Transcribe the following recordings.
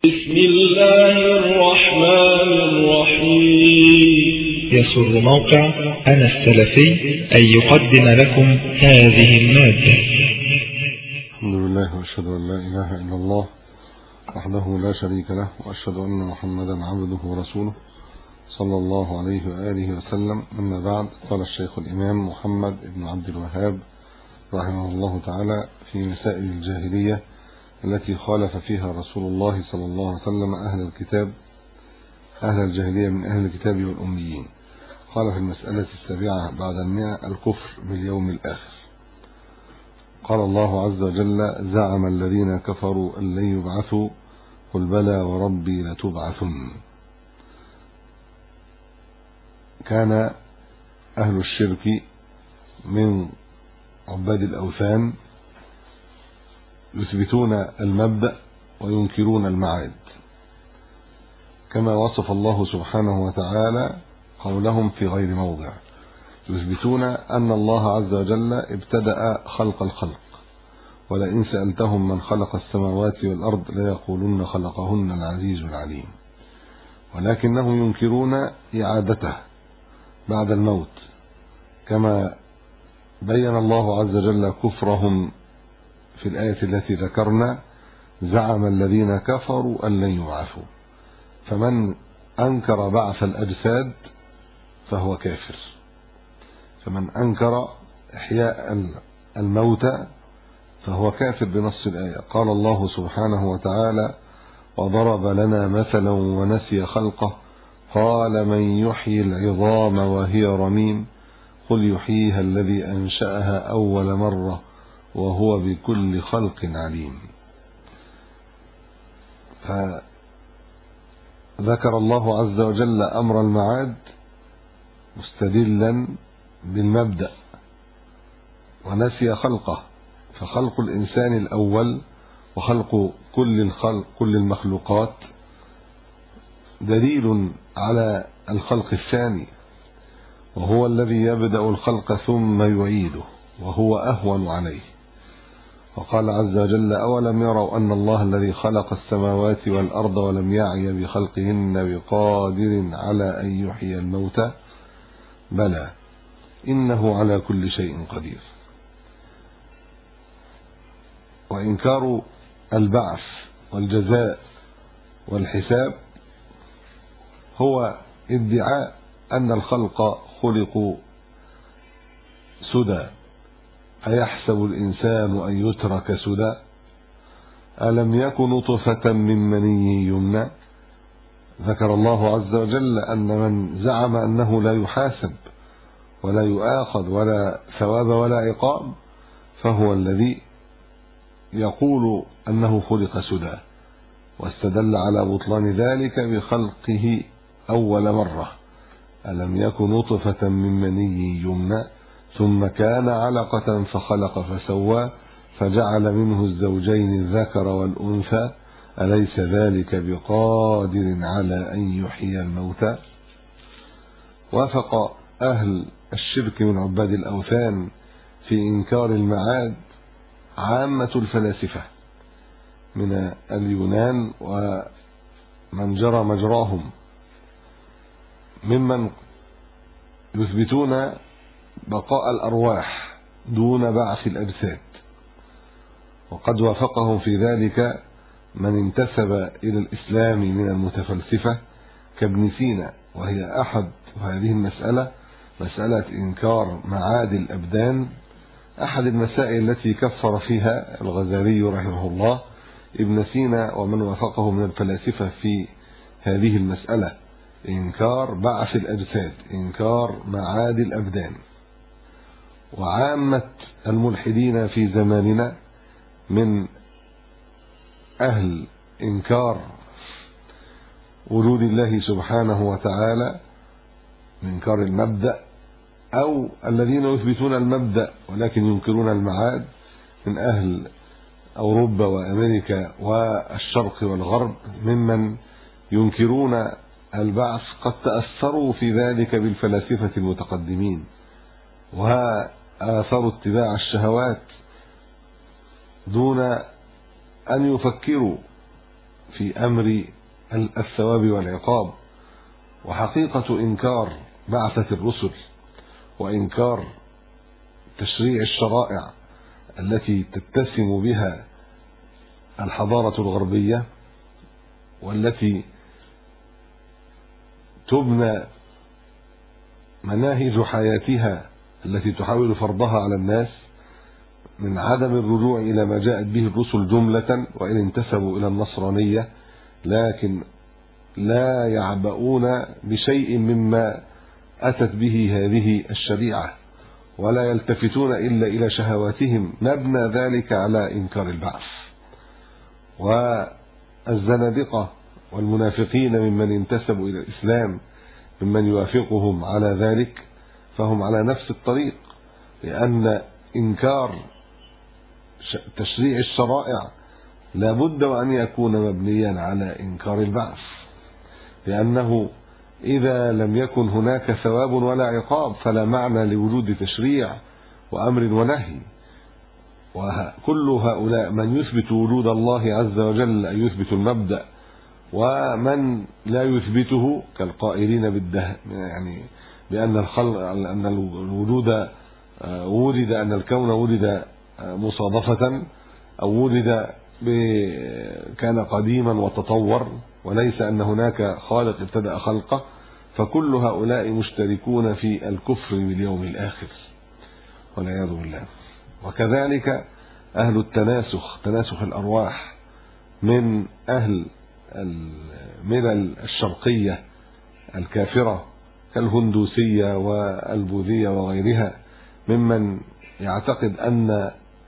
بسم الله الرحمن الرحيم. يسر موقع أنا السلفي أن يقدم لكم هذه المادة. الحمد لله وأشهد أن لا إله إلا الله وحده لا شريك له، وأشهد أن محمدا عبده ورسوله صلى الله عليه وآله وسلم. أما بعد، قال الشيخ الإمام محمد بن عبد الوهاب رحمه الله تعالى في مسائل الجاهلية التي خالف فيها رسول الله صلى الله عليه وسلم أهل الجاهلية من أهل الكتاب والأميين. قال في المسألة 7 بعد 100 الكفر باليوم الآخر. قال الله عز وجل: زعم الذين كفروا أن لن يبعثوا قل بلى وربي لتبعثن. كان أهل الشرك من عباد الأوثان يثبتون المبدأ وينكرون المعاد، كما وصف الله سبحانه وتعالى قولهم في غير موضع. يثبتون أن الله عز وجل ابتدأ خلق الخلق، ولئن سألتهم من خلق السماوات والأرض ليقولن خلقهن العزيز العليم، ولكنهم ينكرون إعادته بعد الموت، كما بين الله عز وجل كفرهم في الآية التي ذكرنا: زعم الذين كفروا أن لن يبعثوا. فمن أنكر بعث الأجساد فهو كافر، فمن أنكر إحياء الموتى فهو كافر بنص الآية. قال الله سبحانه وتعالى: وضرب لنا مثلا ونسي خلقه قال من يحيي العظام وهي رميم قل يحييها الذي أنشأها أول مرة وهو بكل خلق عليم. فذكر الله عز وجل أمر المعاد مستدلا بالمبدأ، ونسي خلقه، فخلق الإنسان الأول وخلق كل المخلوقات دليل على الخلق الثاني، وهو الذي يبدأ الخلق ثم يعيده وهو أهون عليه. وقال عز وجل: أولم يروا أن الله الذي خلق السماوات والأرض ولم يعي بخلقهن بقادر على أن يحيي الموتى بلى إنه على كل شيء قدير. وإنكار البعث والجزاء والحساب هو ادعاء أن الخلق خلقوا سدى، أيحسب الإنسان أن يترك سدى ألم يكن نطفة من مني يمنى. ذكر الله عز وجل أن من زعم أنه لا يحاسب ولا يؤاخذ ولا ثواب ولا عقاب فهو الذي يقول أنه خلق سدى، واستدل على بطلان ذلك بخلقه أول مرة: ألم يكن نطفة من مني يمنى ثم كان علقة فخلق فسوى فجعل منه الزوجين الذكر والأنثى أليس ذلك بقادر على أن يحيي الموتى. وافق أهل الشرك من عباد الأوثان في إنكار المعاد عامة الفلاسفة من اليونان ومن جرى مجراهم، ممن يثبتون بقاء الأرواح دون بعث الأجساد. وقد وافقهم في ذلك من انتسب إلى الإسلام من المتفلسفة كابن سينا، وهي أحد هذه المسألة، مسألة إنكار معاد الأبدان، أحد المسائل التي كفر فيها الغزالي رحمه الله ابن سينا ومن وافقه من الفلاسفة في هذه المسألة: إنكار بعث الأجساد، إنكار معاد الأبدان. وعامة الملحدين في زماننا من أهل إنكار وجود الله سبحانه وتعالى، إنكار المبدأ، أو الذين يثبتون المبدأ ولكن ينكرون المعاد من أهل أوروبا وأمريكا والشرق والغرب، ممن ينكرون البعث قد تأثروا في ذلك بالفلاسفة المتقدمين وآثروا اتباع الشهوات دون أن يفكروا في أمر الثواب والعقاب. وحقيقة إنكار بعثة الرسل وإنكار تشريع الشرائع التي تتسم بها الحضارة الغربية والتي تبنى مناهج حياتها التي تحاول فرضها على الناس من عدم الرجوع إلى ما جاءت به الرسل جملة، وإن انتسبوا إلى النصرانية لكن لا يعبؤون بشيء مما أتت به هذه الشريعة ولا يلتفتون إلا إلى شهواتهم، مبنى ذلك على إنكار البعث. والزنادقة والمنافقين ممن انتسبوا إلى الإسلام ممن يوافقهم على ذلك فهم على نفس الطريق، لأن إنكار تشريع الشرائع لا بد وأن يكون مبنيا على إنكار البعث، لأنه إذا لم يكن هناك ثواب ولا عقاب فلا معنى لوجود تشريع وأمر ونهي. وكل هؤلاء من يثبت وجود الله عز وجل أن يثبت المبدأ، ومن لا يثبته كالقائلين يعني بأن الخلق أن الوجود ولد، أن الكون ولد مصادفة أو ولد كان قديما وتطور وليس أن هناك خالق ابتدأ خلقه، فكل هؤلاء مشتركون في الكفر باليوم الآخر والعياذ بالله. وكذلك أهل التناسخ، تناسخ الأرواح من أهل الملل الشرقية الكافرة كالهندوسية والبوذية وغيرها، ممن يعتقد أن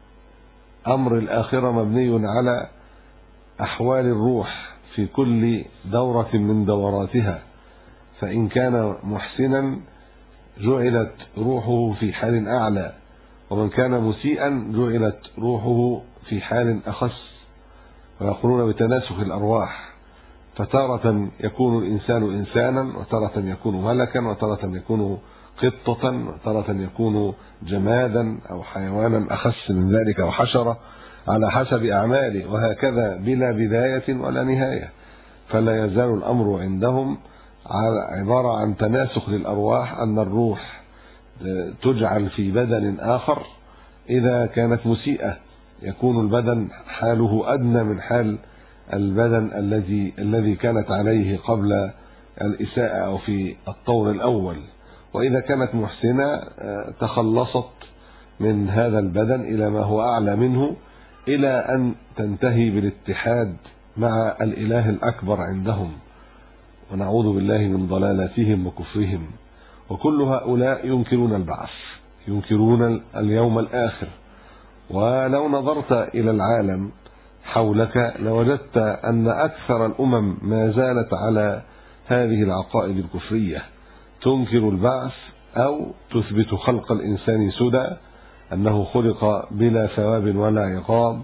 أمر الآخرة مبني على أحوال الروح في كل دورة من دوراتها، فإن كان محسنا جعلت روحه في حال أعلى، ومن كان مسيئا جعلت روحه في حال أخس. ويقولون بتناسخ الأرواح، فتارة يكون الإنسان إنسانا، وتارة يكون ملكا، وتارة يكون قطة، وتارة يكون جمادا أو حيوانا أخس من ذلك أو حشرة على حسب أعماله، وهكذا بلا بداية ولا نهاية. فلا يزال الأمر عندهم عبارة عن تناسخ للأرواح، أن الروح تجعل في بدن آخر إذا كانت مسيئة يكون البدن حاله أدنى من حال البدن الذي كانت عليه قبل الإساءة أو في الطور الأول، وإذا كانت محسنة تخلصت من هذا البدن إلى ما هو أعلى منه، إلى أن تنتهي بالاتحاد مع الإله الأكبر عندهم. ونعوذ بالله من ضلالتهم وكفرهم. وكل هؤلاء ينكرون البعث، ينكرون اليوم الآخر. ولو نظرت إلى العالم حولك لوجدت أن أكثر الأمم ما زالت على هذه العقائد الكفرية، تنكر البعث أو تثبت خلق الإنسان سدى، أنه خلق بلا ثواب ولا عقاب،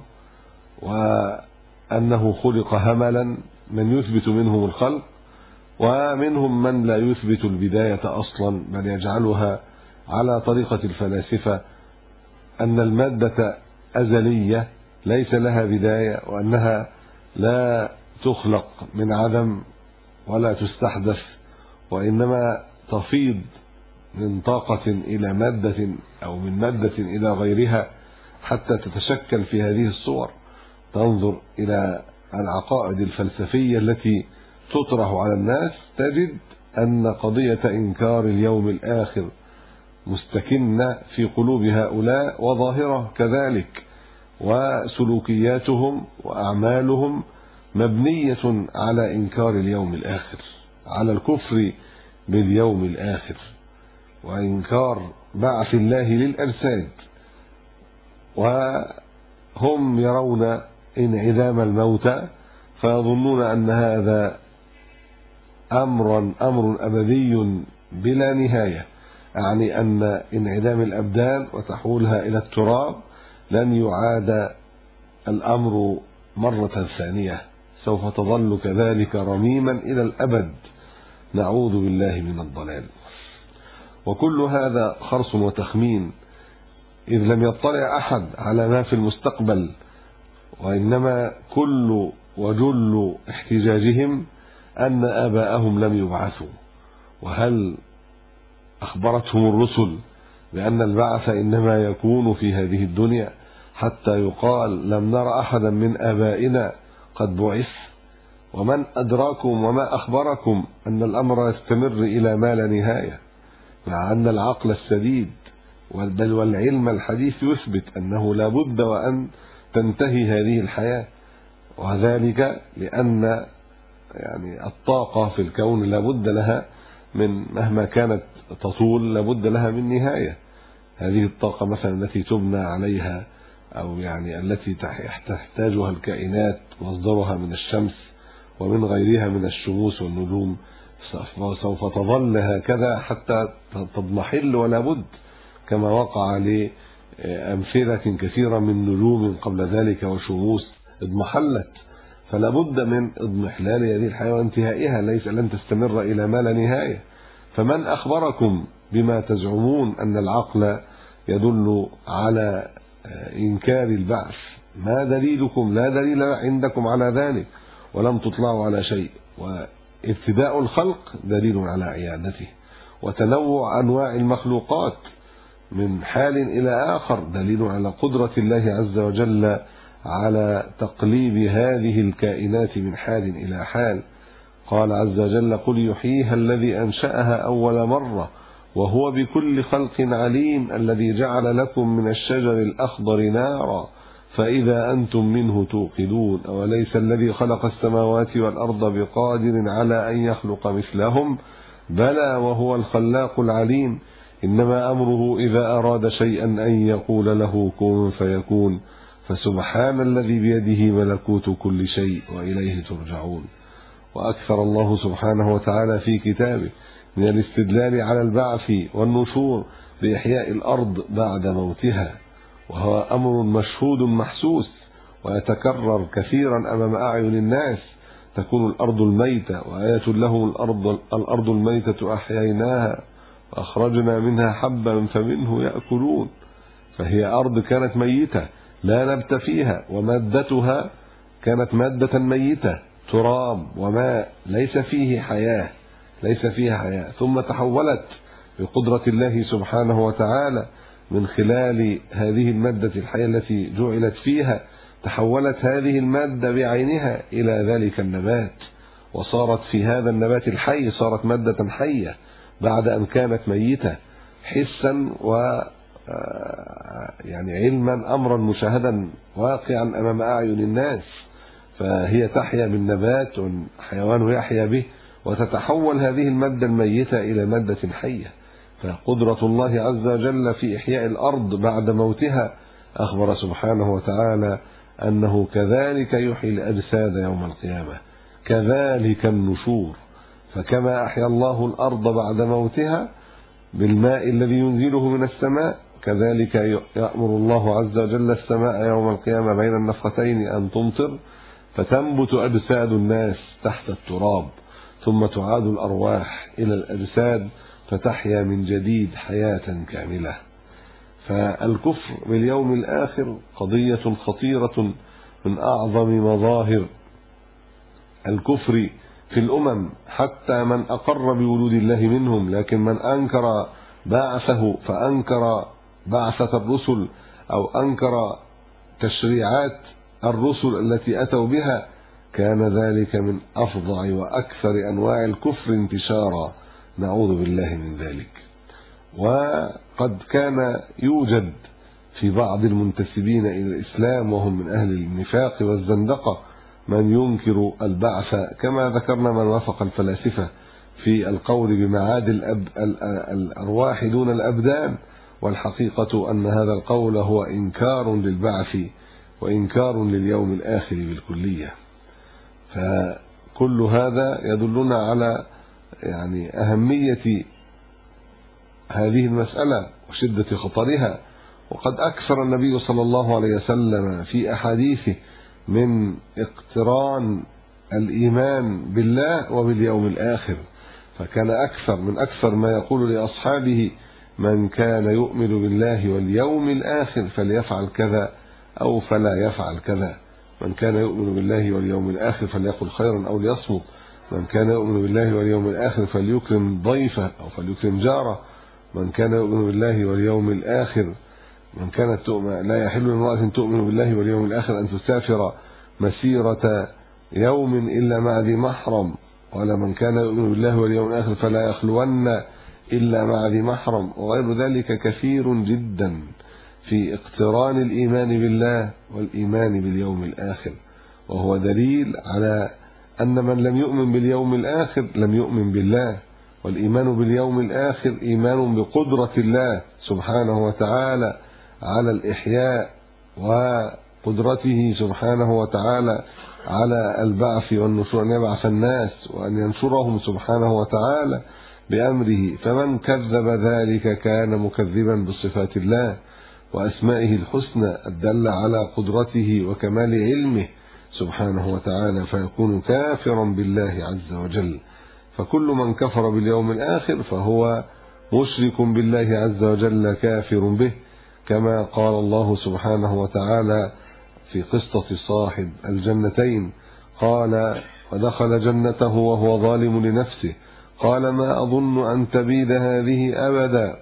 وأنه خلق هملا، من يثبت منهم الخلق، ومنهم من لا يثبت البداية أصلا بل يجعلها على طريقة الفلاسفة، أن المادة أزلية ليس لها بداية، وأنها لا تخلق من عدم ولا تستحدث، وإنما تفيض من طاقة إلى مادة أو من مادة إلى غيرها حتى تتشكل في هذه الصور. تنظر إلى العقائد الفلسفية التي تطرح على الناس تجد أن قضية إنكار اليوم الآخر مستكنة في قلوب هؤلاء، وظاهرة كذلك، وسلوكياتهم وأعمالهم مبنية على إنكار اليوم الآخر، على الكفر باليوم الآخر، وإنكار بعث الله للأجساد. وهم يرون انعدام الموتى فيظنون أن هذا أمر أبدي بلا نهاية، يعني أن انعدام الأبدان وتحولها إلى التراب لن يعاد الأمر مرة ثانية، سوف تظل كذلك رميما إلى الأبد، نعوذ بالله من الضلال. وكل هذا خرص وتخمين، إذ لم يطلع أحد على ما في المستقبل، وإنما كل وجل احتجاجهم أن آباءهم لم يبعثوا. وهل أخبرتهم الرسل بأن البعث إنما يكون في هذه الدنيا حتى يقال لم نر أحدا من آبائنا قد بعث؟ ومن أدراكم وما أخبركم أن الأمر يستمر إلى ما لا نهاية، مع أن العقل السديد بل والعلم الحديث يثبت أنه لا بد وأن تنتهي هذه الحياة، وذلك لأن الطاقة في الكون لا بد لها من مهما كانت تطول لا بد لها من نهاية. هذه الطاقة مثلا التي تبنى عليها أو التي تحتاجها الكائنات مصدرها من الشمس ومن غيرها من الشموس والنجوم سوف تظل هكذا حتى تضمحل ولا بد، كما وقع لأمثلة كثيرة من نجوم قبل ذلك وشموس اضمحلت، فلا بد من اضمحلال هذه الحياة وانتهائها، ليس لن تستمر إلى ما لا نهاية. فمن أخبركم بما تزعمون أن العقل يدل على إنكار البعث؟ ما دليلكم؟ لا دليل عندكم على ذلك، ولم تطلعوا على شيء. وابتداء الخلق دليل على عيادته، وتنوع أنواع المخلوقات من حال إلى آخر دليل على قدرة الله عز وجل على تقليب هذه الكائنات من حال إلى حال. قال عز وجل: قل يحييها الذي أنشأها أول مرة وهو بكل خلق عليم، الذي جعل لكم من الشجر الأخضر نارا فإذا أنتم منه توقدون، أوليس الذي خلق السماوات والأرض بقادر على أن يخلق مثلهم، بلى وهو الخلاق العليم، إنما أمره إذا أراد شيئا أن يقول له كن فيكون، فسبحان الذي بيده ملكوت كل شيء وإليه ترجعون. وأكثر الله سبحانه وتعالى في كتابه من الاستدلال على البعث والنشور بإحياء الأرض بعد موتها، وهو أمر مشهود محسوس ويتكرر كثيرا أمام أعين الناس. تكون الأرض الميتة وآية لهم الأرض الميتة أحييناها وأخرجنا منها حبا فمنه يأكلون. فهي أرض كانت ميتة لا نبت فيها، ومادتها كانت مادة ميتة، تراب وماء ليس فيه حياة، ثم تحولت بقدرة الله سبحانه وتعالى من خلال هذه المادة الحية التي جعلت فيها، تحولت هذه المادة بعينها إلى ذلك النبات، وصارت في هذا النبات الحي صارت مادة حية بعد أن كانت ميتة، حسا و علما، أمرا مشاهدا واقعا أمام أعين الناس. فهي تحيا بالنبات والحيوان يحيا به، وتتحول هذه المادة الميتة إلى مادة حية. فقدرة الله عز وجل في إحياء الأرض بعد موتها، أخبر سبحانه وتعالى أنه كذلك يحيي الأجساد يوم القيامة، كذلك النشور. فكما أحيا الله الأرض بعد موتها بالماء الذي ينزله من السماء، كذلك يأمر الله عز وجل السماء يوم القيامة بين النفختين أن تمطر، فتنبت أجساد الناس تحت التراب، ثم تعاد الأرواح إلى الأجساد فتحيا من جديد حياة كاملة. فالكفر باليوم الآخر قضية خطيرة من أعظم مظاهر الكفر في الأمم، حتى من أقر بوجود الله منهم، لكن من أنكر بعثه فأنكر بعثة الرسل أو أنكر تشريعات الرسل التي أتوا بها، كان ذلك من أفظع وأكثر أنواع الكفر انتشارا، نعوذ بالله من ذلك. وقد كان يوجد في بعض المنتسبين إلى الإسلام وهم من أهل النفاق والزندقة من ينكر البعث، كما ذكرنا من وافق الفلاسفة في القول بمعاد الأرواح دون الأبدان، والحقيقة أن هذا القول هو إنكار للبعث وإنكار لليوم الآخر بالكلية. فكل هذا يدلنا على أهمية هذه المسألة وشدة خطرها. وقد أكثر النبي صلى الله عليه وسلم في أحاديثه من اقتران الإيمان بالله وباليوم الآخر، فكان أكثر ما يقول لأصحابه: من كان يؤمن بالله واليوم الآخر فليفعل كذا أو فلا يفعل كذا. من كان يؤمن بالله واليوم الآخر فليقل خيرا أو ليصمت، من كان يؤمن بالله واليوم الآخر فليكرم ضيفه أو فليكرم جاره، من كان يؤمن بالله واليوم الآخر من كانت تؤمن لا يحل لامرأة تؤمن بالله واليوم الآخر أن تسافر مسيرة يوم إلا مع ذي محرم، ولا من كان يؤمن بالله واليوم الآخر فلا يخلون إلا مع ذي محرم، وغير ذلك كثير جدا في اقتران الإيمان بالله والإيمان باليوم الآخر، وهو دليل على أن من لم يؤمن باليوم الآخر لم يؤمن بالله. والإيمان باليوم الآخر إيمان بقدرة الله سبحانه وتعالى على الإحياء، وقدرته سبحانه وتعالى على البعث والنشور، أن يبعث الناس وأن ينشرهم سبحانه وتعالى بأمره. فمن كذب ذلك كان مكذبا بصفات الله وأسمائه الحسنى الدالة على قدرته وكمال علمه سبحانه وتعالى، فيكون كافرا بالله عز وجل. فكل من كفر باليوم الآخر فهو مشرك بالله عز وجل كافر به، كما قال الله سبحانه وتعالى في قصة صاحب الجنتين، قال ودخل جنته وهو ظالم لنفسه قال ما أظن أن تبيد هذه أبدا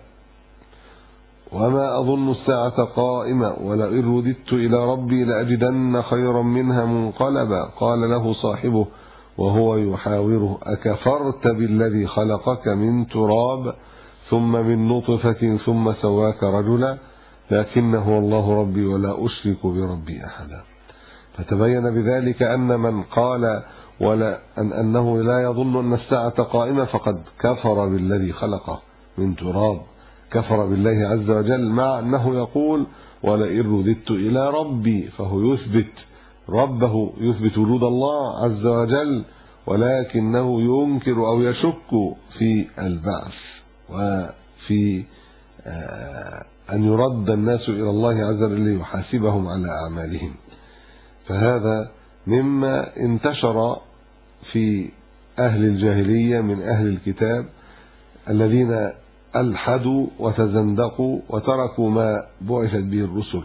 وما أظن الساعة قائمة ولئن رددت إلى ربي لأجدن خيرا منها منقلبا قال له صاحبه وهو يحاوره أكفرت بالذي خلقك من تراب ثم من نطفة ثم سواك رجلا لكنه الله ربي ولا أشرك بربي أحدا. فتبين بذلك أن من قال أنه لا يظن أن الساعة قائمة فقد كفر بالذي خلقه من تراب، كفر بالله عز وجل، مع أنه يقول ولئن رددت إلى ربي، فهو يثبت ربه، يثبت وجود الله عز وجل، ولكنه ينكر أو يشك في البعث وفي أن يرد الناس إلى الله عز وجل ليحاسبهم على أعمالهم. فهذا مما انتشر في أهل الجاهلية من أهل الكتاب الذين ألحدوا وتزندقوا وتركوا ما بعثت به الرسل.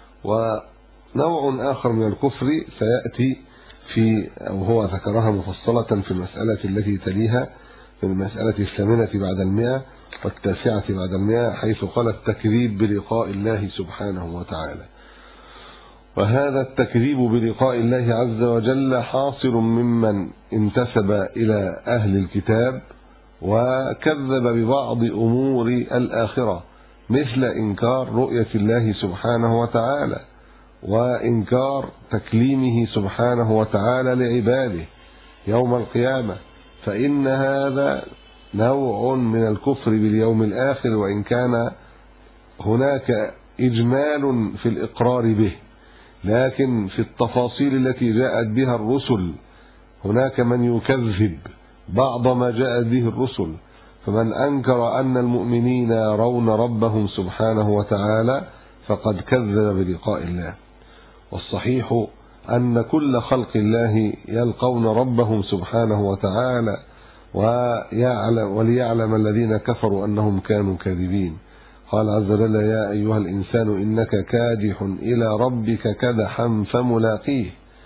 ونوع آخر من الكفر سيأتي في أو هو ذكرها مفصلة في المسألة التي تليها، في المسألة 8 بعد 100 والتاسعة بعد 100، حيث قال التكذيب بلقاء الله سبحانه وتعالى. وهذا التكذيب بلقاء الله عز وجل حاصل ممن انتسب إلى أهل الكتاب وكذب ببعض أمور الآخرة، مثل إنكار رؤية الله سبحانه وتعالى وإنكار تكليمه سبحانه وتعالى لعباده يوم القيامة، فإن هذا نوع من الكفر باليوم الآخر، وإن كان هناك إجمال في الإقرار به، لكن في التفاصيل التي جاءت بها الرسل هناك من يكذب بعض ما جاءت به الرسل. فمن أنكر أن المؤمنين يرون ربهم سبحانه وتعالى فقد كذب بلقاء الله. والصحيح أن كل خلق الله يلقون ربهم سبحانه وتعالى، وليعلم الذين كفروا أنهم كانوا كاذبين. قال عز وجل يا أيها الإنسان إنك كادح إلى ربك كدحا فملاقيه.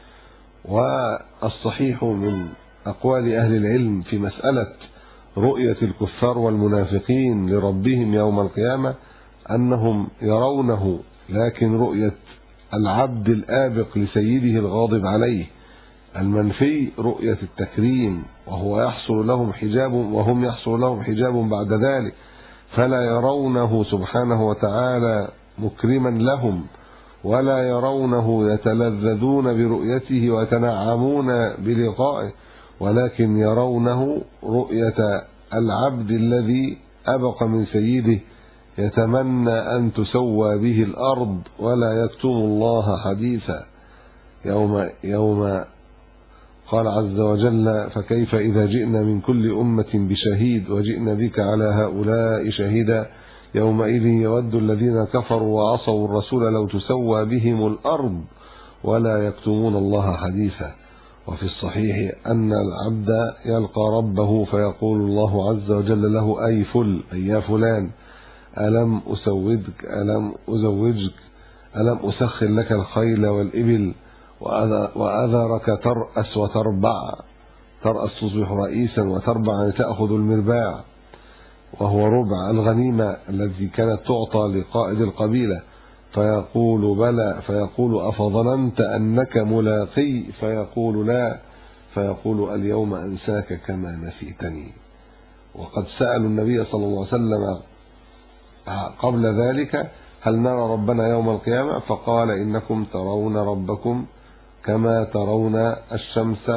والصحيح من أقوال أهل العلم في مسألة رؤية الكفار والمنافقين لربهم يوم القيامة أنهم يرونه، لكن رؤية العبد الآبق لسيده الغاضب عليه المنفي رؤية التكريم، وهو يحصل لهم حجاب وهم يحصل لهم حجاب بعد ذلك، فلا يرونه سبحانه وتعالى مكرما لهم، ولا يرونه يتلذذون برؤيته ويتنعمون بلقائه، ولكن يرونه رؤية العبد الذي أبق من سيده يتمنى أن تسوى به الأرض ولا يكتم الله حديثا. يوم قال عز وجل فكيف إذا جئنا من كل أمة بشهيد وجئنا بك على هؤلاء شهيدا يومئذ يود الذين كفروا وعصوا الرسول لو تسوى بهم الأرض ولا يكتمون الله حديثا. وفي الصحيح أن العبد يلقى ربه فيقول الله عز وجل له أي يا فلان ألم أسودك ألم أزوجك ألم أسخر لك الخيل والإبل وأذرك ترأس وتربع، ترأس تصبح رئيسا وتربع تأخذ المرباع، وهو ربع الغنيمة التي كانت تعطى لقائد القبيلة، فيقول بلى، فيقول أفظننت أنك ملاقي، فيقول لا، فيقول اليوم أنساك كما نسيتني. وقد سألوا النبي صلى الله عليه وسلم قبل ذلك هل نرى ربنا يوم القيامة؟ فقال إنكم ترون ربكم كما ترون الشمس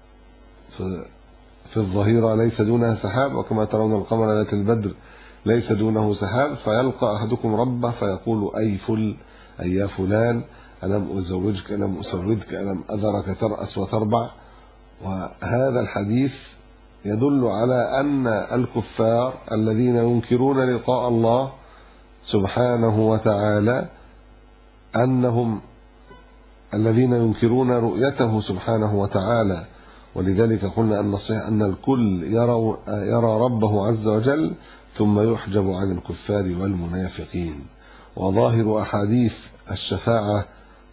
في الظهيرة ليس دونها سحاب، وكما ترون القمر ليلة البدر ليس دونه سحاب، فيلقى أحدكم ربه فيقول أي يا فلان ألم أزوجك، ألم أسودك، ألم أذرك ترأس وتربع. وهذا الحديث يدل على أن الكفار الذين ينكرون لقاء الله سبحانه وتعالى، أنهم الذين ينكرون رؤيته سبحانه وتعالى، ولذلك قلنا أن الصحيح أن الكل يرى ربه عز وجل ثم يحجب عن الكفار والمنافقين. وظاهر أحاديث الشفاعة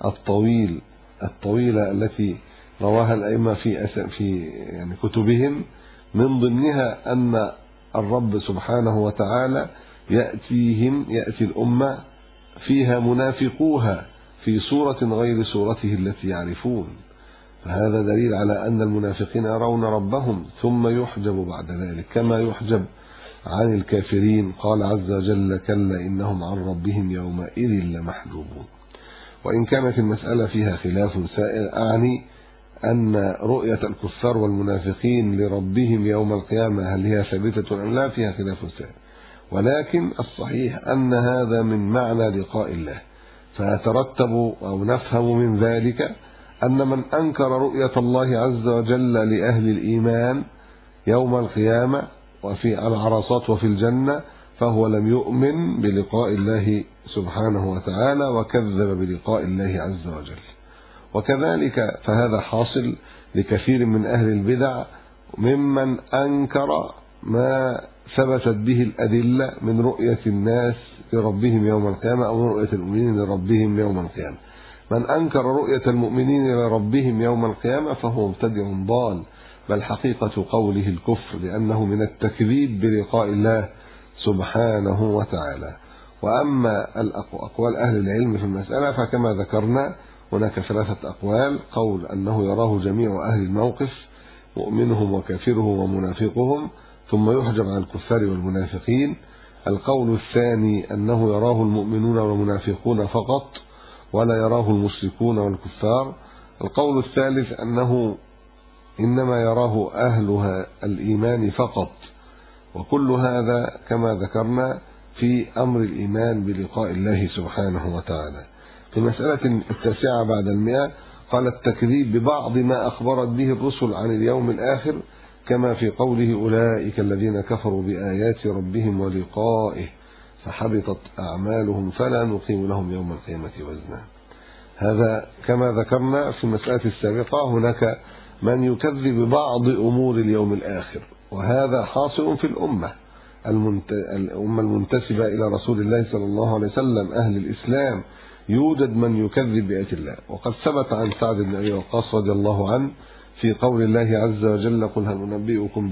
الطويلة التي رواها الأئمة في يعني كتبهم، من ضمنها أن الرب سبحانه وتعالى يأتي الأمة فيها منافقوها في صورة غير صورته التي يعرفون، فهذا دليل على أن المنافقين يرون ربهم ثم يحجب بعد ذلك كما يحجب عن الكافرين. قال عز وجل كلا إنهم عن ربهم يومئذ لمحجوبون. وإن كانت المسألة فيها خلاف سائر، أعني أن رؤية الكفار والمنافقين لربهم يوم القيامة هل هي ثابتة أم لا، فيها خلاف سائر، ولكن الصحيح أن هذا من معنى لقاء الله. فيترتب أو نفهم من ذلك أن من أنكر رؤية الله عز وجل لأهل الإيمان يوم القيامة وفي العرصات وفي الجنة فهو لم يؤمن بلقاء الله سبحانه وتعالى وكذب بلقاء الله عز وجل. وكذلك فهذا حاصل لكثير من أهل البدع ممن أنكر ما ثبتت به الأدلة من رؤية الناس لربهم يوم القيامة أو رؤية المؤمنين لربهم يوم القيامة. من أنكر رؤية المؤمنين لربهم يوم القيامة فهو مبتدع ضال، بل حقيقة قوله الكفر، لأنه من التكذيب بلقاء الله سبحانه وتعالى. وأما أقوال أهل العلم في المسألة فكما ذكرنا هناك 3 أقوال: قول أنه يراه جميع أهل الموقف مؤمنهم وكافرهم ومنافقهم ثم يحجب عن الكفار والمنافقين. القول الثاني أنه يراه المؤمنون والمنافقون فقط ولا يراه المشركون والكفار. القول الثالث أنه إنما يراه أهلها الإيمان فقط. وكل هذا كما ذكرنا في أمر الإيمان بلقاء الله سبحانه وتعالى. في المسألة 9 بعد 100 قال التكذيب ببعض ما أخبرت به الرسل عن اليوم الآخر، كما في قوله أولئك الذين كفروا بآيات ربهم ولقائه فحبطت أعمالهم فلا نقيم لهم يوم القيامة وزنا. هذا كما ذكرنا في المسألة السابقة، هناك من يكذب ببعض أمور اليوم الآخر، وهذا حاصل في الأمة المنتسبة إلى رسول الله صلى الله عليه وسلم، أهل الإسلام، يوجد من يكذب بآيات الله. وقد ثبت عن سعد بن أبي وقاص رضي الله عنه في قول الله عز وجل قل هل ننبئكم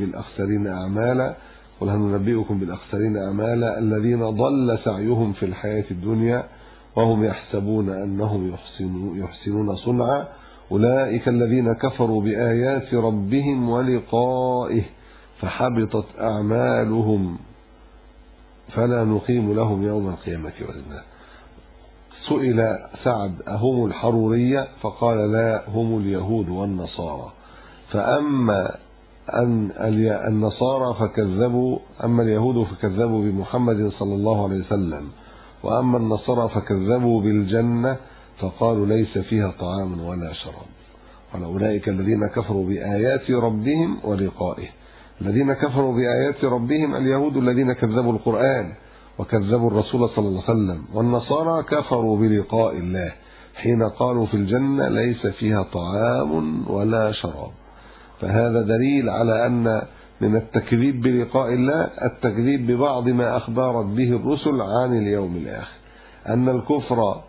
بالأخسرين أعمالا الذين ضل سعيهم في الحياة الدنيا وهم يحسبون أنهم يحسنون صنعا أولئك الذين كفروا بآيات ربهم ولقائه فحبطت أعمالهم فلا نقيم لهم يوم القيامة وزنا. سئل سعد أهم الحرورية؟ فقال لا، هم اليهود والنصارى. فأما النصارى فكذبوا، أما اليهود فكذبوا بمحمد صلى الله عليه وسلم، وأما النصارى فكذبوا بالجنة فقالوا ليس فيها طعام ولا شراب. قال أولئك الذين كفروا بآيات ربهم ولقائه. الذين كفروا بآيات ربهم اليهود الذين كذبوا القرآن وكذبوا الرسول صلى الله عليه وسلم، والنصارى كفروا بلقاء الله حين قالوا في الجنة ليس فيها طعام ولا شراب. فهذا دليل على أن من التكذيب بلقاء الله التكذيب ببعض ما أخبرت به الرسل عن اليوم الآخر. أن الكفر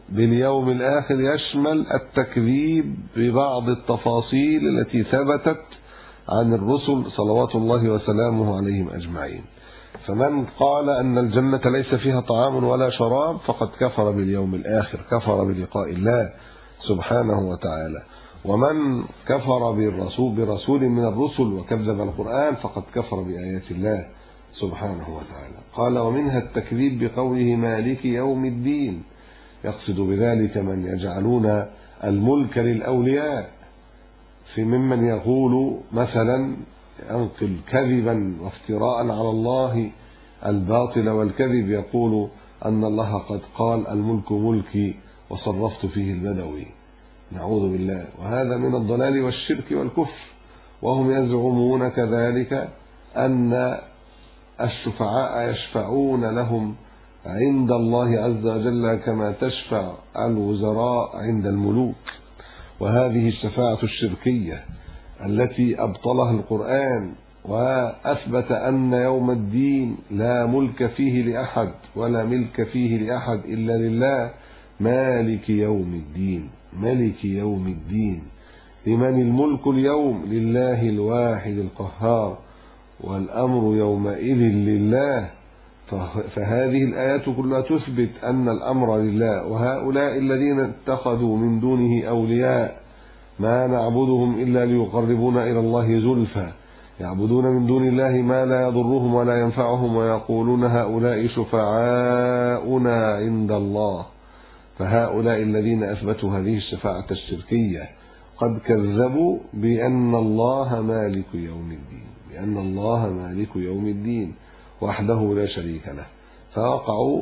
باليوم الآخر يشمل التكذيب ببعض التفاصيل التي ثبتت عن الرسل صلوات الله وسلامه عليهم أجمعين. فمن قال أن الجنة ليس فيها طعام ولا شراب فقد كفر باليوم الآخر، كفر بلقاء الله سبحانه وتعالى. ومن كفر برسول من الرسل وكذب القرآن فقد كفر بآيات الله سبحانه وتعالى. قال: ومنها التكذيب بقوله مالك يوم الدين، يقصد بذلك من يجعلون الملك للأولياء، في ممن يقول مثلا ينقل كذبا وافتراء على الله الباطل والكذب، يقول أن الله قد قال الملك ملكي وصرفت فيه البدوي، نعوذ بالله. وهذا من الضلال والشرك والكفر. وهم يزعمون كذلك أن الشفعاء يشفعون لهم عند الله عز وجل كما تشفع الوزراء عند الملوك، وهذه الشفاعة الشركية التي أبطلها القرآن وأثبت أن يوم الدين لا ملك فيه لأحد ولا ملك فيه لأحد إلا لله. مالك يوم الدين، ملك يوم الدين، لمن الملك اليوم؟ لله الواحد القهار، والأمر يومئذ لله. فهذه الآيات كلها تثبت أن الأمر لله. وهؤلاء الذين اتخذوا من دونه أولياء ما نعبدهم إلا ليقربونا إلى الله زلفى، يعبدون من دون الله ما لا يضرهم ولا ينفعهم، ويقولون هؤلاء شفعاؤنا عند الله. فهؤلاء الذين أثبتوا هذه الشفاعة الشركية قد كذبوا بأن الله مالك يوم الدين، بأن الله مالك يوم الدين وحده لا شريك له، فوقعوا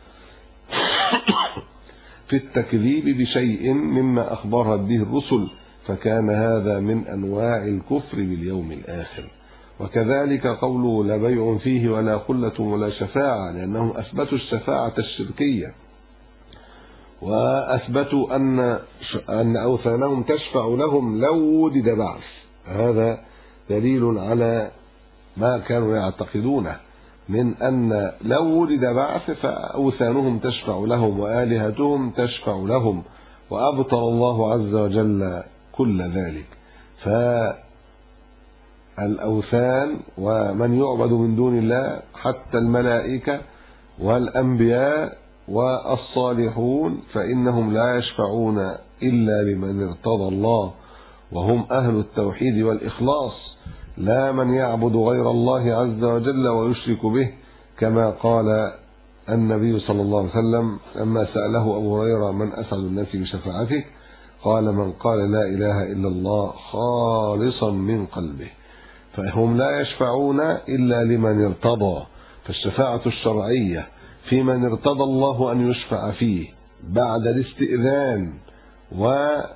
في التكذيب بشيء مما أخبرت به الرسل، فكان هذا من أنواع الكفر باليوم الآخر. وكذلك قوله لا بيع فيه ولا خلة ولا شفاعة، لأنهم أثبتوا الشفاعة الشركية وأثبتوا أن أوثانهم تشفع لهم لو وجد بعث. هذا دليل على ما كانوا يعتقدونه من أن لو وجد بعث فأوثانهم تشفع لهم وآلهتهم تشفع لهم، وأبطل الله عز وجل كل ذلك. فالأوثان ومن يعبد من دون الله حتى الملائكة والأنبياء والصالحون فإنهم لا يشفعون إلا لمن ارتضى الله، وهم أهل التوحيد والإخلاص، لا من يعبد غير الله عز وجل ويشرك به، كما قال النبي صلى الله عليه وسلم لما سأله أبو هريرة من أسعد الناس بشفاعتك؟ قال من قال لا إله إلا الله خالصا من قلبه. فهم لا يشفعون إلا لمن ارتضى. فالشفاعة الشرعية في من ارتضى الله أن يشفع فيه بعد الاستئذان، ولا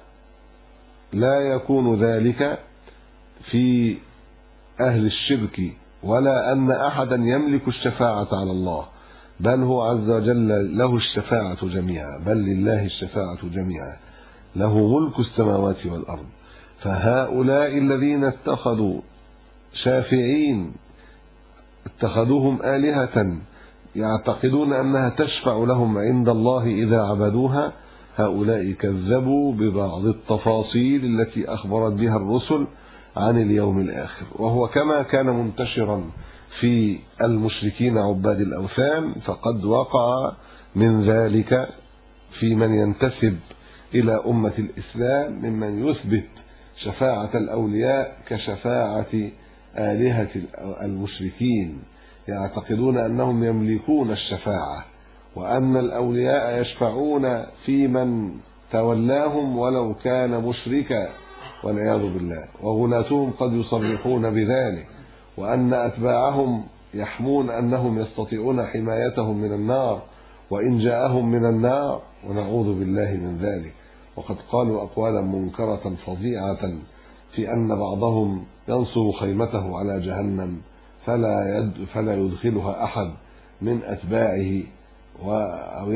يكون ذلك في أهل الشرك، ولا أن أحدا يملك الشفاعة على الله، بل هو عز وجل له الشفاعة جميعا، بل لله الشفاعة جميعا، له ملك السماوات والأرض. فهؤلاء الذين اتخذوا شافعين اتخذوهم آلهة يعتقدون أنها تشفع لهم عند الله إذا عبدوها، هؤلاء كذبوا ببعض التفاصيل التي أخبرت بها الرسل عن اليوم الآخر. وهو كما كان منتشرا في المشركين عباد الأوثان، فقد وقع من ذلك في من ينتسب إلى أمة الإسلام ممن يثبت شفاعة الأولياء كشفاعة آلهة المشركين، يعتقدون أنهم يملكون الشفاعة، وأن الأولياء يشفعون في من تولاهم ولو كان مشركا والعياذ بالله، وغلاتهم قد يصرحون بذلك، وأن أتباعهم يحمون أنهم يستطيعون حمايتهم من النار وإن جاءهم من النار، ونعوذ بالله من ذلك. وقد قالوا أقوالا منكرة فظيعة في أن بعضهم ينصب خيمته على جهنم فلا يدخلها أحد من أتباعه، أو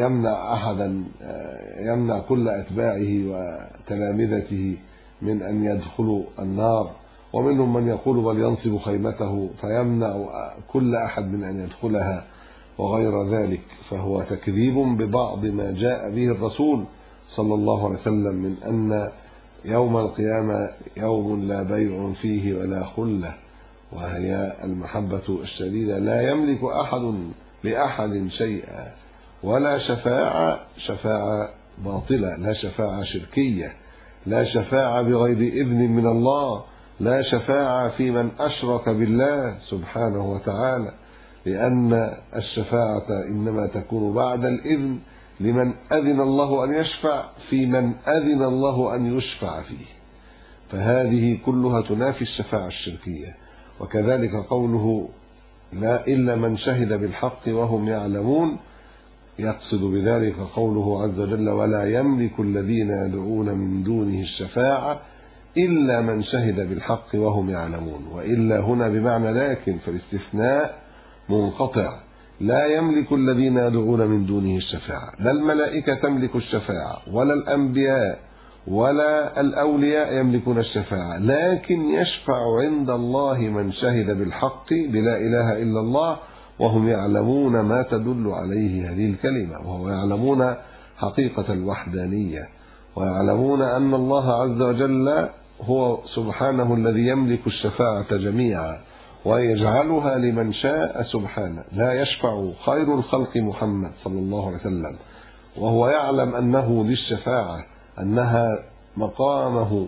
يمنع كل أتباعه وتلامذته من أن يدخلوا النار. ومنهم من يقول بل ينصب خيمته فيمنع كل أحد من أن يدخلها. وغير ذلك، فهو تكذيب ببعض ما جاء به الرسول صلى الله عليه وسلم من أن يوم القيامة يوم لا بيع فيه ولا خلة، وهي المحبة الشديدة. لا يملك أحد لأحد شيئا، ولا شفاعة باطلة، لا شفاعة شركية، لا شفاعة بغير إذن من الله، لا شفاعة في من أشرك بالله سبحانه وتعالى، لأن الشفاعة إنما تكون بعد الإذن لمن أذن الله أن يشفع في من أذن الله أن يشفع فيه، فهذه كلها تنافي الشفاعة الشركية. وكذلك قوله لا إلا من شهد بالحق وهم يعلمون، يقصد بذلك قوله عز وجل ولا يملك الذين يدعون من دونه الشفاعة إلا من شهد بالحق وهم يعلمون. وإلا هنا بمعنى لكن، فالاستثناء منقطع. لا يملك الذين يدعون من دونه الشفاعة، لا الملائكة تملك الشفاعة ولا الأنبياء ولا الأولياء يملكون الشفاعة، لكن يشفع عند الله من شهد بالحق بلا إله إلا الله وهم يعلمون ما تدل عليه هذه الكلمة، وهو يعلمون حقيقة الوحدانية، ويعلمون أن الله عز وجل هو سبحانه الذي يملك الشفاعة جميعا ويجعلها لمن شاء سبحانه. لا يشفع خير الخلق محمد صلى الله عليه وسلم وهو يعلم أنه للشفاعة، أنها مقامه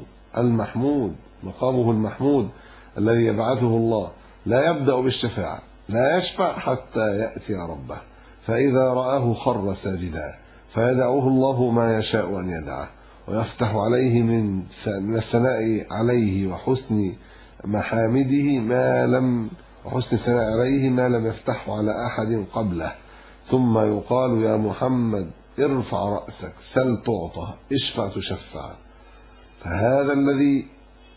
المحمود الذي يبعثه الله، لا يبدأ بالشفاعة، لا يشفع حتى يأتي ربه، فإذا رآه خر ساجدا فيدعوه الله ما يشاء أن يدعه، ويفتح عليه من الثناء عليه وحسن محامده وحسن الثناء عليه ما لم يفتحه على أحد قبله، ثم يقال يا محمد ارفع رأسك سل تعطى اشفع تشفع. فهذا الذي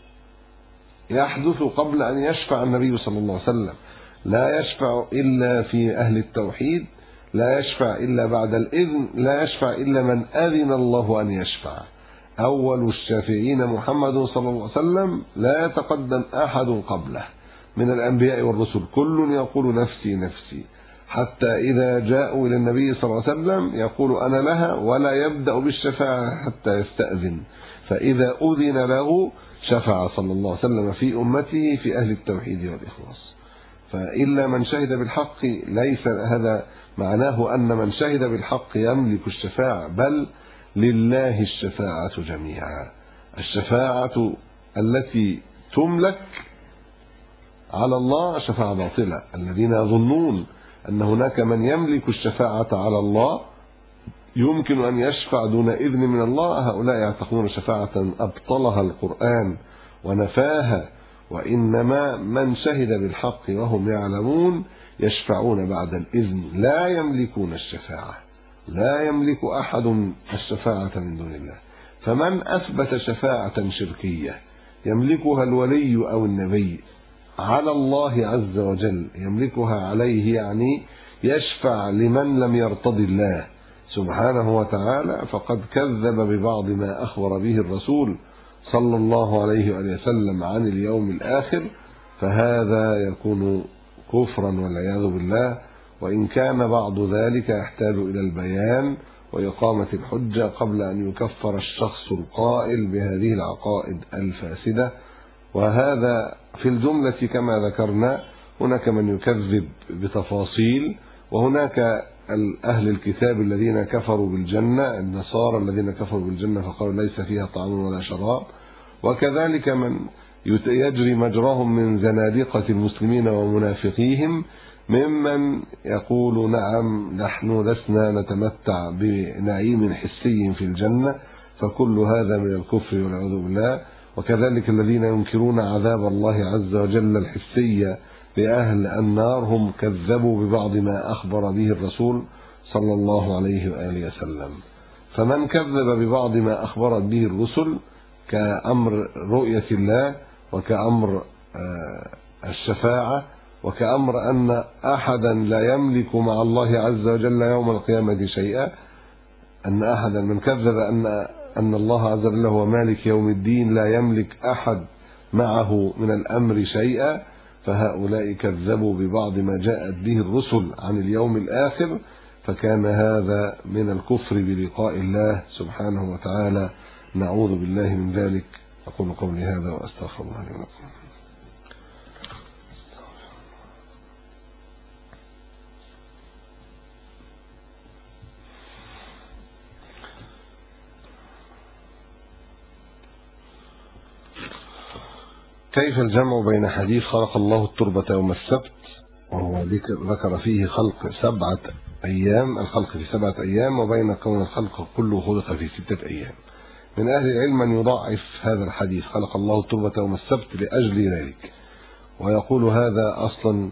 يحدث قبل أن يشفع النبي صلى الله عليه وسلم. لا يشفع إلا في أهل التوحيد، لا يشفع إلا بعد الإذن، لا يشفع إلا من أذن الله أن يشفع. أول الشافعين محمد صلى الله عليه وسلم، لا يتقدم أحد قبله من الأنبياء والرسل، كل يقول نفسي نفسي، حتى إذا جاءوا إلى النبي صلى الله عليه وسلم يقول أنا لها، ولا يبدأ بالشفاعة حتى يستأذن، فإذا أذن له شفع صلى الله عليه وسلم في أمته في أهل التوحيد والإخلاص. فإلا من شهد بالحق، ليس هذا معناه أن من شهد بالحق يملك الشفاعة، بل لله الشفاعة جميعا. الشفاعة التي تملك على الله شفاعة باطلة. الذين يظنون أن هناك من يملك الشفاعة على الله يمكن أن يشفع دون إذن من الله، هؤلاء يعتقدون شفاعة أبطلها القرآن ونفاها، وإنما من شهد بالحق وهم يعلمون يشفعون بعد الإذن، لا يملكون الشفاعة، لا يملك أحد الشفاعة من دون الله. فمن أثبت شفاعة شركية يملكها الولي أو النبي على الله عز وجل، يملكها عليه يعني يشفع لمن لم يرتضي الله سبحانه وتعالى، فقد كذب ببعض ما أخبر به الرسول صلى الله عليه وآله وسلم عن اليوم الآخر، فهذا يكون كفرا والعياذ بالله. وإن كان بعض ذلك يحتاج إلى البيان وإقامة الحجة قبل أن يكفر الشخص القائل بهذه العقائد الفاسدة. وهذا في الجملة كما ذكرنا، هناك من يكذب بتفاصيل، وهناك أهل الكتاب الذين كفروا بالجنة، النصارى الذين كفروا بالجنة فقالوا ليس فيها طعام ولا شراب، وكذلك من يجري مجراهم من زنادقة المسلمين ومنافقيهم ممن يقول نعم نحن لسنا نتمتع بنعيم حسي في الجنة، فكل هذا من الكفر والعياذ بالله. وكذلك الذين ينكرون عذاب الله عز وجل الحسي لأهل النار هم كذبوا ببعض ما أخبر به الرسول صلى الله عليه وآله وسلم. فمن كذب ببعض ما أخبرت به الرسل كأمر رؤية الله وكأمر الشفاعة وكأمر أن أحدا لا يملك مع الله عز وجل يوم القيامة شيئا، أن أحدا من كذب أن الله عز وجل هو مالك يوم الدين لا يملك أحد معه من الأمر شيئا، فهؤلاء كذبوا ببعض ما جاءت به الرسل عن اليوم الآخر، فكان هذا من الكفر بلقاء الله سبحانه وتعالى. نعوذ بالله من ذلك. أقول قولي هذا وأستغفر الله لي ولكم. كيف الجمع بين حديث خلق الله التربة يوم السبت وهو ذكر فيه خلق 7 أيام، الخلق في 7 أيام، وبين كون الخلق كله خلق في 6 أيام؟ من أهل العلم من يضعف هذا الحديث خلق الله التربة يوم السبت لأجل ذلك، ويقول هذا أصلا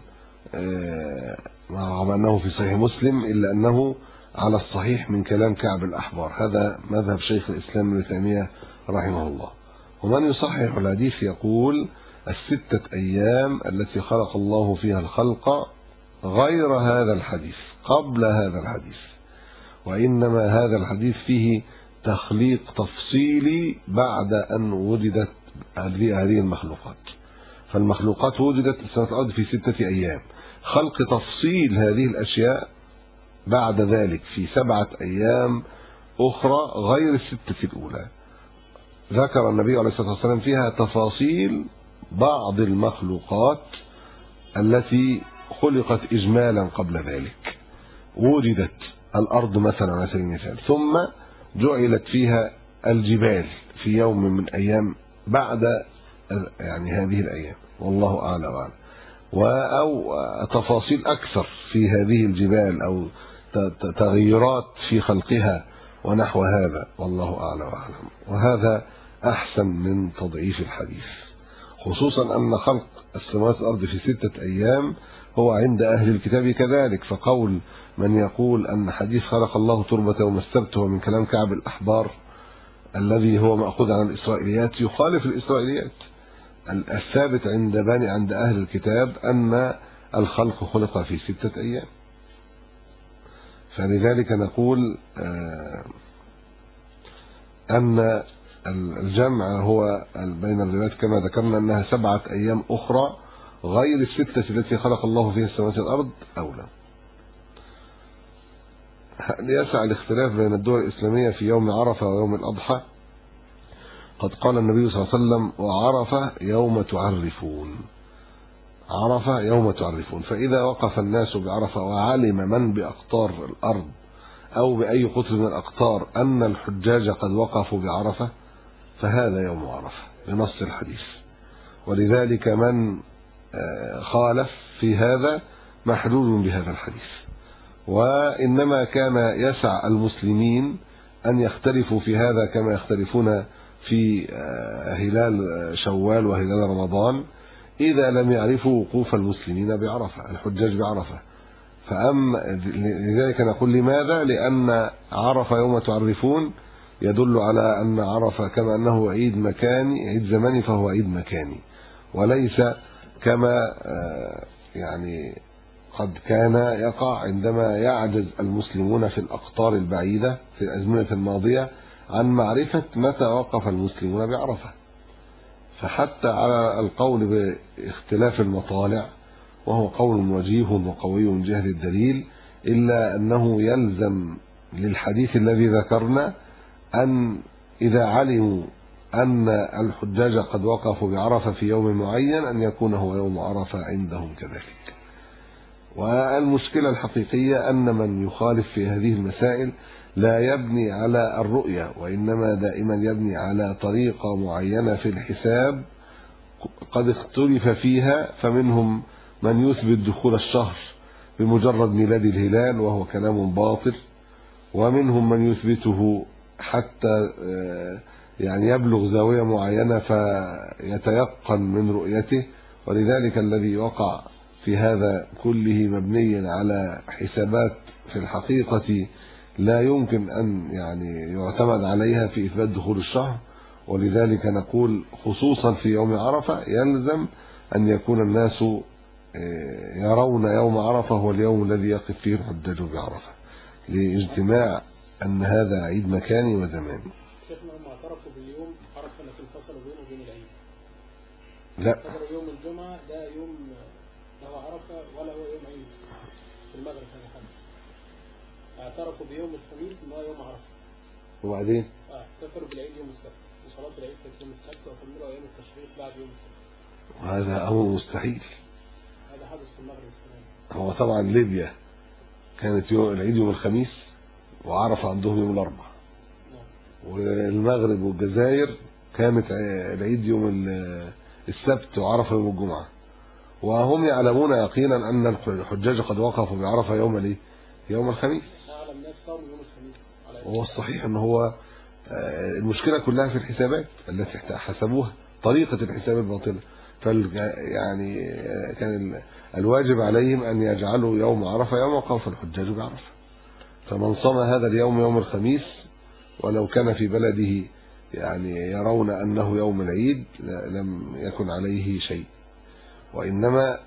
رغم أنه في صحيح مسلم إلا أنه على الصحيح من كلام كعب الأحبار. هذا مذهب شيخ الإسلام ابن تيمية رحمه الله. ومن يصحح الحديث يقول 6 أيام التي خلق الله فيها الخلق غير هذا الحديث، قبل هذا الحديث، وإنما هذا الحديث فيه تخليق تفصيلي بعد أن وجدت هذه المخلوقات. فالمخلوقات وجدت السماوات والأرض في 6 أيام، خلق تفصيل هذه الأشياء بعد ذلك في 7 أيام أخرى غير 6 الأولى. ذكر النبي عليه الصلاة والسلام فيها تفاصيل بعض المخلوقات التي خلقت إجمالا قبل ذلك. وجدت الأرض مثلا على سبيل المثال، ثم جعلت فيها الجبال في يوم من أيام بعد يعني هذه الأيام، والله أعلى وأعلم. أو تفاصيل أكثر في هذه الجبال أو تغيرات في خلقها ونحو هذا، والله أعلى وأعلم. وهذا أحسن من تضعيف الحديث، خصوصا أن خلق السماوات والأرض في 6 أيام هو عند أهل الكتاب كذلك. فقول من يقول أن حديث خلق الله تربة يوم السبت هو من كلام كعب الأحبار الذي هو مأخوذ عن الإسرائيليات يخالف الإسرائيليات. الثابت عند أهل الكتاب أن الخلق خلق في 6 أيام. فلذلك نقول أن الجمع هو بين الروايات كما ذكرنا أنها 7 أيام أخرى غير 6 التي خلق الله فيها السماوات والأرض أولى. هل يسع الاختلاف بين الدول الإسلامية في يوم عرفة ويوم الأضحى؟ قد قال النبي صلى الله عليه وسلم: وعرفة يوم تعرفون. عرفة يوم تعرفون. فإذا وقف الناس بعرفة وعلم من بأقطار الأرض أو بأي قطر من الأقطار أن الحجاج قد وقفوا بعرفة فهذا يوم عرفة بنص الحديث. ولذلك من خالف في هذا محدود بهذا الحديث. وإنما كان يسع المسلمين أن يختلفوا في هذا كما يختلفون في هلال شوال وهلال رمضان إذا لم يعرفوا وقوف المسلمين بعرفة، الحجاج بعرفة. لذلك نقول لماذا؟ لأن عرفة يوم تعرفون يدل على أن عرفة كما أنه عيد مكاني، عيد زماني، فهو عيد مكاني، وليس كما يعني قد كان يقع عندما يعجز المسلمون في الأقطار البعيدة في الأزمنة الماضية عن معرفة متى وقف المسلمون بعرفة. فحتى على القول باختلاف المطالع، وهو قول وجيه وقوي من جهة الدليل، إلا أنه يلزم للحديث الذي ذكرنا أن إذا علموا أن الحجاج قد وقفوا بعرفة في يوم معين أن يكون هو يوم عرفة عندهم كذلك. والمشكلة الحقيقية أن من يخالف في هذه المسائل لا يبني على الرؤية، وإنما دائما يبني على طريقة معينة في الحساب قد اختلف فيها. فمنهم من يثبت دخول الشهر بمجرد ميلاد الهلال وهو كلام باطل، ومنهم من يثبته حتى يعني يبلغ زاوية معينة فيتيقن من رؤيته. ولذلك الذي وقع في هذا كله مبني على حسابات في الحقيقة لا يمكن أن يعني يعتمد عليها في إثبات دخول الشهر. ولذلك نقول خصوصا في يوم عرفة يلزم أن يكون الناس يرون يوم عرفة هو اليوم الذي يقف فيه الحجاج بعرفة، لاجتماع أن هذا عيد مكاني وزماني. شيخنا هم اعترفوا باليوم عرفة لكن فصلوا بينه وبين العيد. لا يوم الجمعة ده يوم له عرفة ولا هو يوم عيد في المغرب هذا حاجة. اعترفوا بيوم الخميس ان هو يوم عرفة. وبعدين احتفلوا بالعيد يوم السبت وصلاة العيد كانت يوم السبت وكملوا ايام التشريق بعد يوم السبت. هذا امر مستحيل. هذا حدث في المغرب السنة. هو طبعا ليبيا كانت يوم العيد يوم الخميس وعرفة عندهم يوم الاربعاء. والمغرب والجزائر كانت العيد يوم السبت وعرفة يوم الجمعة. وهم يعلمون يقينا ان الحجاج قد وقفوا بعرفة يوم الخميس. اعلم ناس صاموا يوم الخميس. وهو الصحيح ان هو المشكلة كلها في الحسابات التي حسبوها، طريقة الحساب الباطلة. يعني كان الواجب عليهم أن يجعلوا يوم عرفة يوم وقف الحجاج بعرفة. فمن صام هذا اليوم يوم الخميس ولو كان في بلده يعني يرون أنه يوم العيد لم يكن عليه شيء. وإنما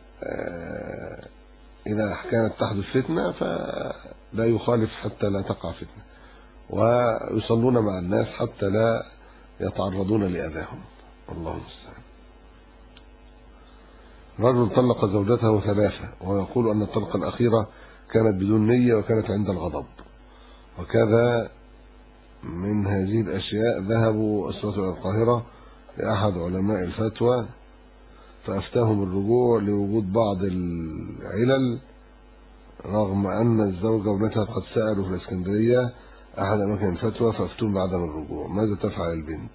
إذا كانت تحدث فتنة فلا يخالف حتى لا تقع فتنة، ويصلون مع الناس حتى لا يتعرضون لأذاهم. الله المستعان. رجل طلق زوجته 3 ويقول أن الطلقة الأخيرة كانت بدون نية وكانت عند الغضب وكذا. من هذه الأشياء ذهبوا أسرة إلى القاهرة لأحد علماء الفتوى فأفتاهم الرجوع لوجود بعض العلل، رغم أن الزوجة وابنتها قد سألوا في الإسكندرية أحد أماكن الفتوى فأفتون بعدم الرجوع. ماذا تفعل البنت؟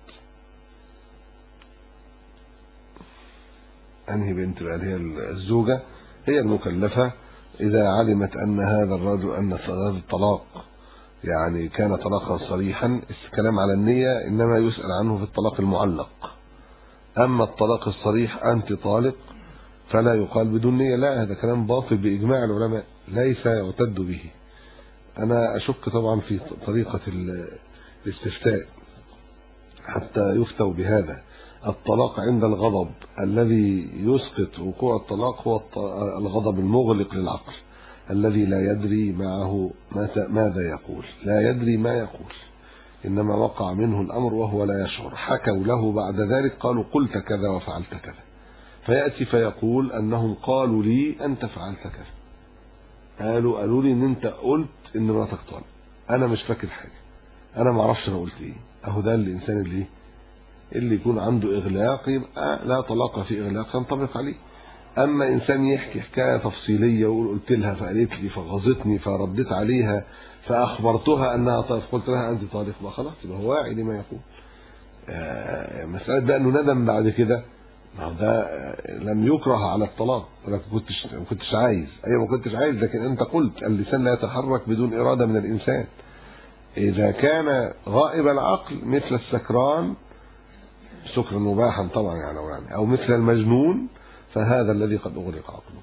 أنهي بنت بقى؟ هي الزوجة، هي المكلفة إذا علمت أن هذا الرجل أن هذا الطلاق يعني كان طلاقا صريحا. الكلام على النية إنما يسأل عنه في الطلاق المعلق. أما الطلاق الصريح أنت طالق فلا يقال بدون نية، لا، هذا كلام باطل بإجماع العلماء ليس يعتد به. أنا أشك طبعا في طريقة الاستفتاء حتى يفتوا بهذا. الطلاق عند الغضب الذي يسقط وقوع الطلاق هو الغضب المغلق للعقل الذي لا يدري معه ماذا يقول، لا يدري ما يقول، إنما وقع منه الأمر وهو لا يشعر. حكوا له بعد ذلك قالوا قلت كذا وفعلت كذا، فيأتي فيقول أنهم قالوا لي أنت فعلت كذا، قالوا لي ان انت قلت ان مراتك طالق، انا مش فاكر حاجه، انا ما اعرفش انا قلت ايه. اهو ده الانسان اللي يكون عنده اغلاق يبقى لا طلاق في اغلاق ينطبق عليه. اما انسان يحكي حكايه تفصيليه ويقول قلت لها فقالت لي فغضتني فرديت عليها فاخبرتها انها طالق قلت لها انت طالق، ما خلاص يبقى هو واعي لما يقول. مساله بقى انه ندم بعد كده، ما ده لم يكره على الطلاق، ولا ما كنتش عايز. ايوه ما كنتش عايز، لكن انت قلت اللسان لا يتحرك بدون اراده من الانسان. اذا كان غائب العقل مثل السكران سكرا مباحا طبعا يعني او مثل المجنون فهذا الذي قد اغلق عقله.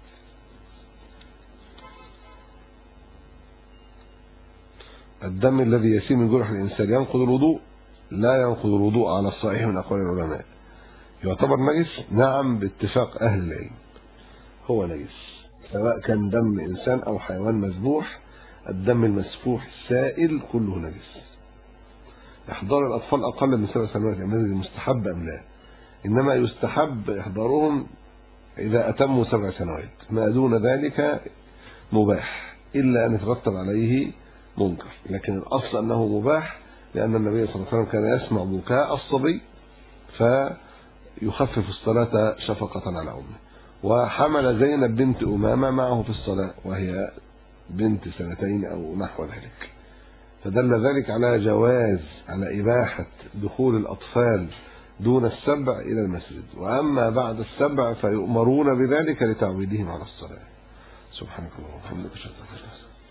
الدم الذي يسيل من جرح الانسان ينقض الوضوء؟ لا ينقض الوضوء على الصحيح من اقوال العلماء. يعتبر نجس؟ نعم باتفاق اهل العلم هو نجس، سواء كان دم انسان او حيوان مذبوح. الدم المسفوح السائل كله نجس. احضار الاطفال اقل من 7 سنوات يعني مستحب ام لا؟ انما يستحب احضارهم اذا اتموا 7 سنوات، ما دون ذلك مباح الا ان يترتب عليه منكر، لكن الاصل انه مباح، لان النبي صلى الله عليه وسلم كان يسمع بكاء الصبي فيخفف الصلاة شفقة على أمه. وحمل زينب بنت أمامة معه في الصلاة وهي بنت 2 أو نحو ذلك، فدل ذلك على جواز، على إباحة دخول الأطفال دون 7 إلى المسجد، وأما بعد 7 فيؤمرون بذلك لتعويدهم على الصلاة. سبحانك اللهم وبحمدك.